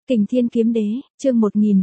Kình Thiên Kiếm Đế, chương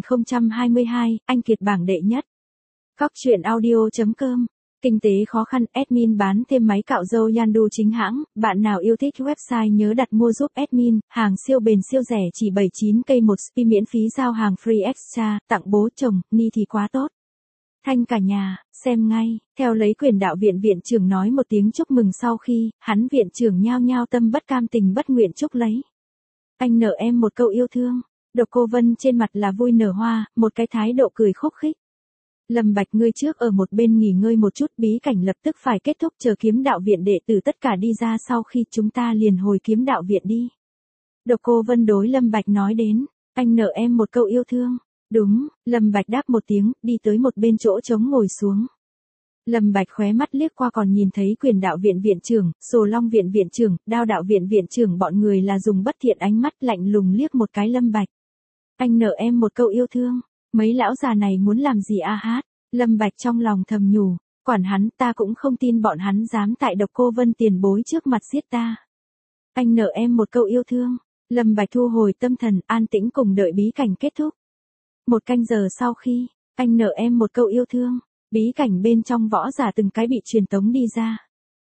1022, anh kiệt bảng đệ nhất. Cóc truyện audio.com. Kinh tế khó khăn, admin bán thêm máy cạo râu Yandu chính hãng, bạn nào yêu thích website nhớ đặt mua giúp admin, hàng siêu bền siêu rẻ chỉ 79k một spi miễn phí giao hàng free extra, tặng bố chồng, ni thì quá tốt. Thanh cả nhà, xem ngay, theo lấy quyền đạo viện viện trưởng nói một tiếng chúc mừng sau khi, hắn viện trưởng nhao nhao tâm bất cam tình bất nguyện chúc lấy. Anh nợ em một câu yêu thương. Độc Cô Vân trên mặt là vui nở hoa, một cái thái độ cười khúc khích. Lâm Bạch ngươi trước ở một bên nghỉ ngơi một chút, bí cảnh lập tức phải kết thúc, chờ kiếm đạo viện đệ tử tất cả đi ra sau khi chúng ta liền hồi kiếm đạo viện đi. Độc Cô Vân đối Lâm Bạch nói đến, anh nợ em một câu yêu thương. Đúng, Lâm Bạch đáp một tiếng, đi tới một bên chỗ trống ngồi xuống. Lâm Bạch khóe mắt liếc qua còn nhìn thấy quyền đạo viện viện trưởng, Sồ Long viện viện trưởng, Đao đạo viện viện trưởng bọn người là dùng bất thiện ánh mắt lạnh lùng liếc một cái Lâm Bạch. Anh nợ em một câu yêu thương, mấy lão già này muốn làm gì a hát? Lâm Bạch trong lòng thầm nhủ, quản hắn, ta cũng không tin bọn hắn dám tại Độc Cô Vân tiền bối trước mặt giết ta. Anh nợ em một câu yêu thương, Lâm Bạch thu hồi tâm thần, an tĩnh cùng đợi bí cảnh kết thúc. Một canh giờ sau khi, anh nợ em một câu yêu thương, bí cảnh bên trong võ giả từng cái bị truyền tống đi ra.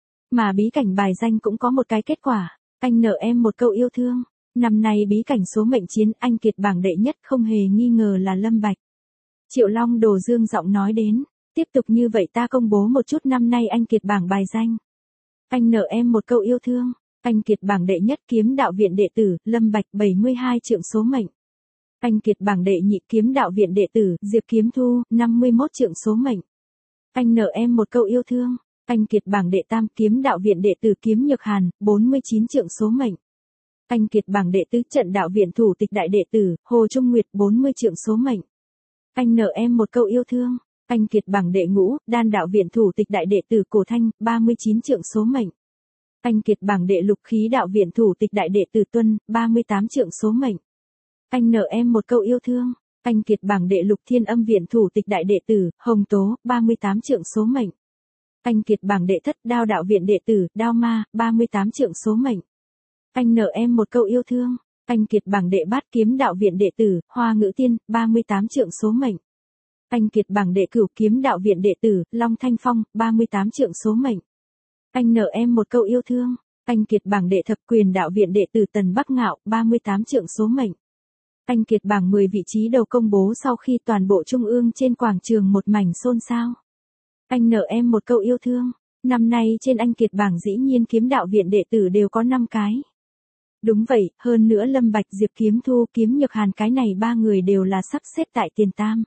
Mà bí cảnh bài danh cũng có một cái kết quả, anh nợ em một câu yêu thương. Năm nay bí cảnh số mệnh chiến anh kiệt bảng đệ nhất không hề nghi ngờ là Lâm Bạch. Triệu Long Đồ dương giọng nói đến, tiếp tục như vậy ta công bố một chút năm nay anh kiệt bảng bài danh. Anh nợ em một câu yêu thương, anh kiệt bảng đệ nhất kiếm đạo viện đệ tử, Lâm Bạch 72 trượng số mệnh. Anh kiệt bảng đệ nhị kiếm đạo viện đệ tử, Diệp Kiếm Thu, 51 trượng số mệnh. Anh nợ em một câu yêu thương, anh kiệt bảng đệ tam kiếm đạo viện đệ tử Kiếm Nhược Hàn, 49 trượng số mệnh. Anh kiệt bảng đệ tứ trận đạo viện thủ tịch đại đệ tử, Hồ Trung Nguyệt 40 trượng số mệnh. Anh nợ em một câu yêu thương, anh kiệt bảng đệ ngũ, đan đạo viện thủ tịch đại đệ tử Cổ Thanh, 39 trượng số mệnh. Anh kiệt bảng đệ lục khí đạo viện thủ tịch đại đệ tử Tuân, 38 trượng số mệnh. Anh nợ em một câu yêu thương, anh kiệt bảng đệ lục thiên âm viện thủ tịch đại đệ tử, Hồng Tố, 38 trượng số mệnh. Anh kiệt bảng đệ thất đao đạo viện đệ tử, Đao Ma, 38 trượng số mệnh. Anh nợ em một câu yêu thương, anh kiệt bảng đệ bát kiếm đạo viện đệ tử, Hoa Ngữ Tiên, 38 trượng số mệnh. Anh kiệt bảng đệ cửu kiếm đạo viện đệ tử, Long Thanh Phong, 38 trượng số mệnh. Anh nợ em một câu yêu thương, anh kiệt bảng đệ thập quyền đạo viện đệ tử Tần Bắc Ngạo, 38 trượng số mệnh. Anh kiệt bảng 10 vị trí đầu công bố sau khi toàn bộ trung ương trên quảng trường một mảnh xôn xao. Anh nợ em một câu yêu thương, năm nay trên anh kiệt bảng dĩ nhiên kiếm đạo viện đệ tử đều có 5 cái. Đúng vậy, hơn nữa Lâm Bạch, Diệp Kiếm Thu, Kiếm Nhược Hàn cái này ba người đều là sắp xếp tại tiền tam.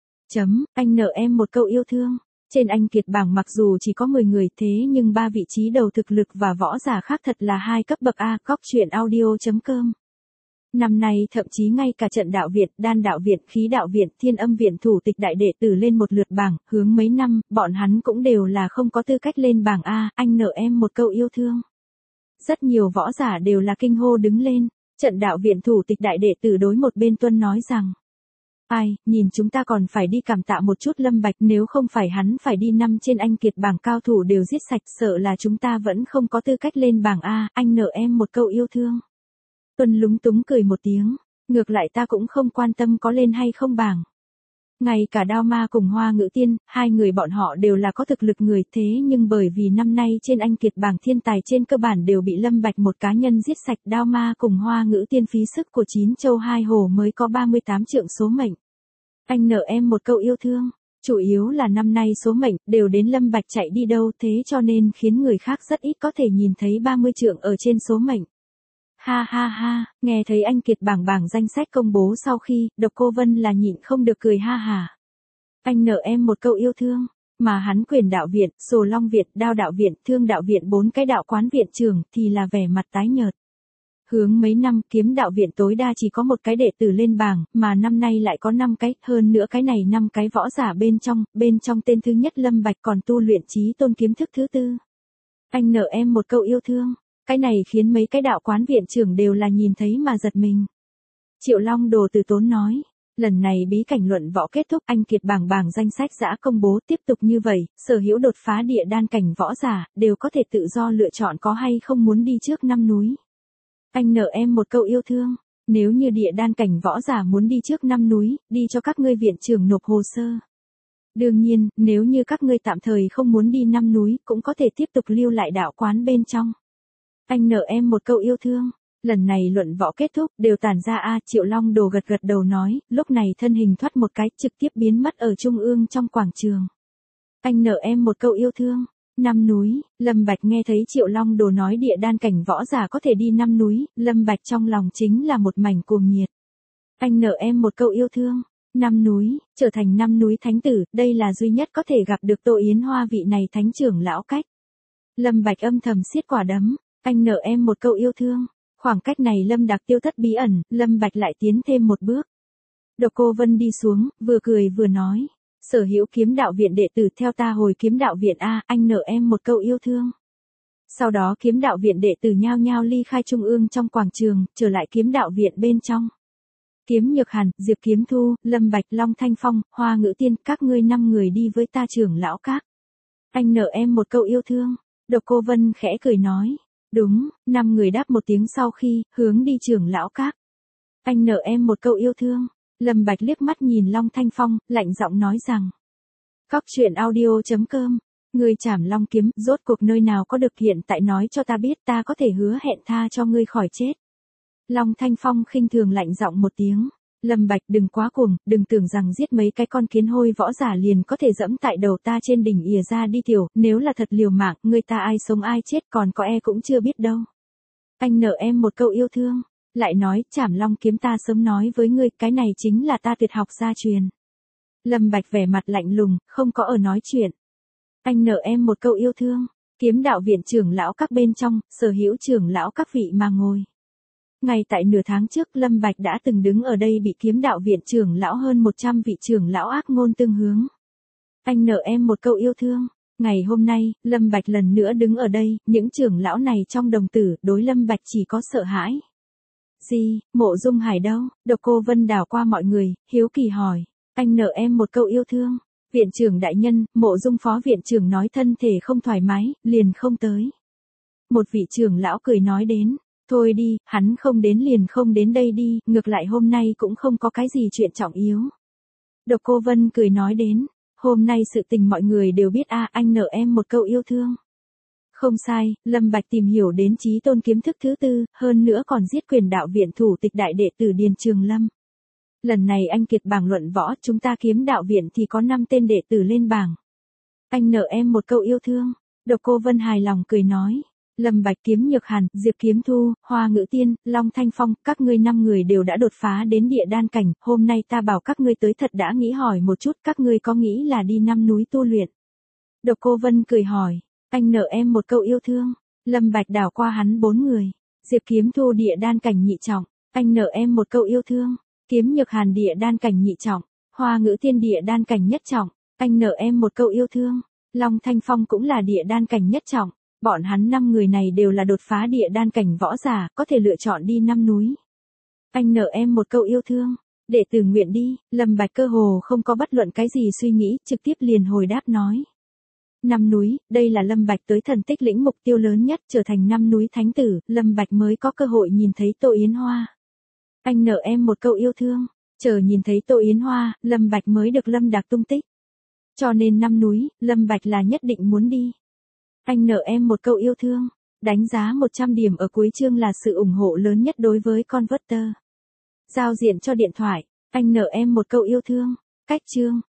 Anh nợ em một câu yêu thương. Trên anh kiệt bảng mặc dù chỉ có 10 người thế nhưng ba vị trí đầu thực lực và võ giả khác thật là hai cấp bậc A. Cóc truyện audio.com. Năm nay thậm chí ngay cả trận đạo viện, đan đạo viện, khí đạo viện, thiên âm viện thủ tịch đại đệ tử lên một lượt bảng, hướng mấy năm, bọn hắn cũng đều là không có tư cách lên bảng A. Anh nợ em một câu yêu thương. Rất nhiều võ giả đều là kinh hô đứng lên, trận đạo viện thủ tịch đại đệ tử đối một bên Tuân nói rằng. Ai, nhìn chúng ta còn phải đi cảm tạ một chút Lâm Bạch, nếu không phải hắn phải đi năm trên anh kiệt bảng cao thủ đều giết sạch, sợ là chúng ta vẫn không có tư cách lên bảng A. Anh nợ em một câu yêu thương. Tuân lúng túng cười một tiếng, ngược lại ta cũng không quan tâm có lên hay không bảng. Ngay cả Đao Ma cùng Hoa Ngữ Tiên, hai người bọn họ đều là có thực lực người thế nhưng bởi vì năm nay trên anh kiệt bảng thiên tài trên cơ bản đều bị Lâm Bạch một cá nhân giết sạch, Đao Ma cùng Hoa Ngữ Tiên phí sức của 9 châu 2 hồ mới có 38 trượng số mệnh. Anh nợ em một câu yêu thương, chủ yếu là năm nay số mệnh đều đến Lâm Bạch chạy đi đâu thế cho nên khiến người khác rất ít có thể nhìn thấy 30 trượng ở trên số mệnh. Ha ha ha, nghe thấy anh kiệt bảng danh sách công bố sau khi, Độc Cô Vân là nhịn không được cười ha hả. Anh nợ em một câu yêu thương, mà hắn quyền đạo viện, Sồ Long viện, Đao đạo viện, Thương đạo viện 4 cái đạo quán viện trưởng thì là vẻ mặt tái nhợt. Hướng mấy năm kiếm đạo viện tối đa chỉ có một cái đệ tử lên bảng, mà năm nay lại có 5 cái, hơn nữa cái này 5 cái võ giả bên trong tên thứ nhất Lâm Bạch còn tu luyện chí tôn kiếm thức thứ tư. Anh nợ em một câu yêu thương. Cái này khiến mấy cái đạo quán viện trưởng đều là nhìn thấy mà giật mình. Triệu Long Đồ từ tốn nói, lần này bí cảnh luận võ kết thúc, anh kiệt bảng danh sách đã công bố, tiếp tục như vậy, sở hữu đột phá địa đan cảnh võ giả, đều có thể tự do lựa chọn có hay không muốn đi trước năm núi. Anh nợ em một câu yêu thương, nếu như địa đan cảnh võ giả muốn đi trước 5 núi, đi cho các ngươi viện trưởng nộp hồ sơ. Đương nhiên, nếu như các ngươi tạm thời không muốn đi 5 núi, cũng có thể tiếp tục lưu lại đạo quán bên trong. Anh nợ em một câu yêu thương. Lần này luận võ kết thúc, đều tản ra Triệu Long Đồ gật gật đầu nói, lúc này thân hình thoát một cái, trực tiếp biến mất ở trung ương trong quảng trường. Anh nợ em một câu yêu thương. 5 núi, Lâm Bạch nghe thấy Triệu Long Đồ nói địa đan cảnh võ giả có thể đi 5 núi, Lâm Bạch trong lòng chính là một mảnh cuồng nhiệt. Anh nợ em một câu yêu thương. 5 núi, trở thành 5 núi thánh tử, đây là duy nhất có thể gặp được Tô Yến Hoa vị này thánh trưởng lão cách. Lâm Bạch âm thầm siết quả đấm, anh nợ em một câu yêu thương. Khoảng cách này Lâm Đạc tiêu thất bí ẩn, Lâm Bạch lại tiến thêm một bước. Độc Cô Vân đi xuống, vừa cười vừa nói. Sở hữu kiếm đạo viện đệ tử theo ta hồi kiếm đạo viện anh nợ em một câu yêu thương. Sau đó kiếm đạo viện đệ tử nhao nhao ly khai trung ương trong quảng trường, trở lại kiếm đạo viện bên trong. Kiếm Nhược Hàn, Diệp Kiếm Thu, Lâm Bạch, Long Thanh Phong, Hoa Ngữ Tiên, các ngươi 5 người đi với ta trưởng lão các. Anh nợ em một câu yêu thương. Độc Cô Vân khẽ cười nói. Đúng, 5 người đáp một tiếng sau khi, hướng đi trưởng lão các. Anh nợ em một câu yêu thương. Lâm Bạch liếc mắt nhìn Long Thanh Phong, lạnh giọng nói rằng. Cóc truyện audio.com. Ngươi chảm long kiếm, rốt cuộc nơi nào có được hiện tại nói cho ta biết ta có thể hứa hẹn tha cho ngươi khỏi chết. Long Thanh Phong khinh thường lạnh giọng một tiếng. Lâm Bạch đừng quá cuồng, đừng tưởng rằng giết mấy cái con kiến hôi võ giả liền có thể dẫm tại đầu ta trên đỉnh ìa ra đi tiểu, nếu là thật liều mạng, người ta ai sống ai chết còn có cũng chưa biết đâu. Anh nợ em một câu yêu thương, lại nói chảm long kiếm ta sớm nói với ngươi, cái này chính là ta tuyệt học gia truyền. Lâm Bạch vẻ mặt lạnh lùng, không có ở nói chuyện. Anh nợ em một câu yêu thương, kiếm đạo viện trưởng lão các bên trong, sở hữu trưởng lão các vị mà ngồi. Ngay tại nửa tháng trước Lâm Bạch đã từng đứng ở đây bị kiếm đạo viện trưởng lão hơn 100 vị trưởng lão ác ngôn tương hướng. Anh nợ em một câu yêu thương. Ngày hôm nay, Lâm Bạch lần nữa đứng ở đây, những trưởng lão này trong đồng tử, đối Lâm Bạch chỉ có sợ hãi. Gì, Mộ Dung Hải đâu? Độc Cô Vân đảo qua mọi người, hiếu kỳ hỏi. Anh nợ em một câu yêu thương. Viện trưởng đại nhân, Mộ Dung phó viện trưởng nói thân thể không thoải mái, liền không tới. Một vị trưởng lão cười nói đến. Thôi đi, hắn không đến liền không đến đây đi, ngược lại hôm nay cũng không có cái gì chuyện trọng yếu. Độc Cô Vân cười nói đến, hôm nay sự tình mọi người đều biết anh nợ em một câu yêu thương. Không sai, Lâm Bạch tìm hiểu đến chí tôn kiếm thức thứ 4, hơn nữa còn giết quyền đạo viện thủ tịch đại đệ tử Điền Trường Lâm. Lần này anh kiệt bảng luận võ, chúng ta kiếm đạo viện thì có 5 tên đệ tử lên bảng. Anh nợ em một câu yêu thương. Độc Cô Vân hài lòng cười nói. Lâm Bạch, Kiếm Nhược Hàn, Diệp Kiếm Thu, Hoa Ngữ Tiên, Long Thanh Phong, các ngươi 5 người đều đã đột phá đến địa đan cảnh, hôm nay ta bảo các ngươi tới thật đã nghĩ hỏi một chút, các ngươi có nghĩ là đi 5 núi tu luyện? Độc Cô Vân cười hỏi, anh nợ em một câu yêu thương. Lâm Bạch đảo qua hắn 4 người. Diệp Kiếm Thu địa đan cảnh nhị trọng, anh nợ em một câu yêu thương. Kiếm Nhược Hàn địa đan cảnh nhị trọng, Hoa Ngữ Tiên địa đan cảnh nhất trọng, anh nợ em một câu yêu thương. Long Thanh Phong cũng là địa đan cảnh nhất trọng. Bọn hắn 5 người này đều là đột phá địa đan cảnh võ giả, có thể lựa chọn đi 5 núi. Anh nợ em một câu yêu thương. Đệ tử nguyện đi. Lâm Bạch cơ hồ không có bất luận cái gì suy nghĩ, trực tiếp liền hồi đáp nói. 5 núi, đây là Lâm Bạch tới thần tích lĩnh mục tiêu lớn nhất, trở thành 5 núi thánh tử, Lâm Bạch mới có cơ hội nhìn thấy Tô Yến Hoa. Anh nợ em một câu yêu thương. Chờ nhìn thấy Tô Yến Hoa, Lâm Bạch mới được Lâm Đạc tung tích. Cho nên 5 núi, Lâm Bạch là nhất định muốn đi. Anh nợ em một câu yêu thương. Đánh giá 100 điểm ở cuối chương là sự ủng hộ lớn nhất đối với Converter. Giao diện cho điện thoại. Anh nợ em một câu yêu thương. Cách chương.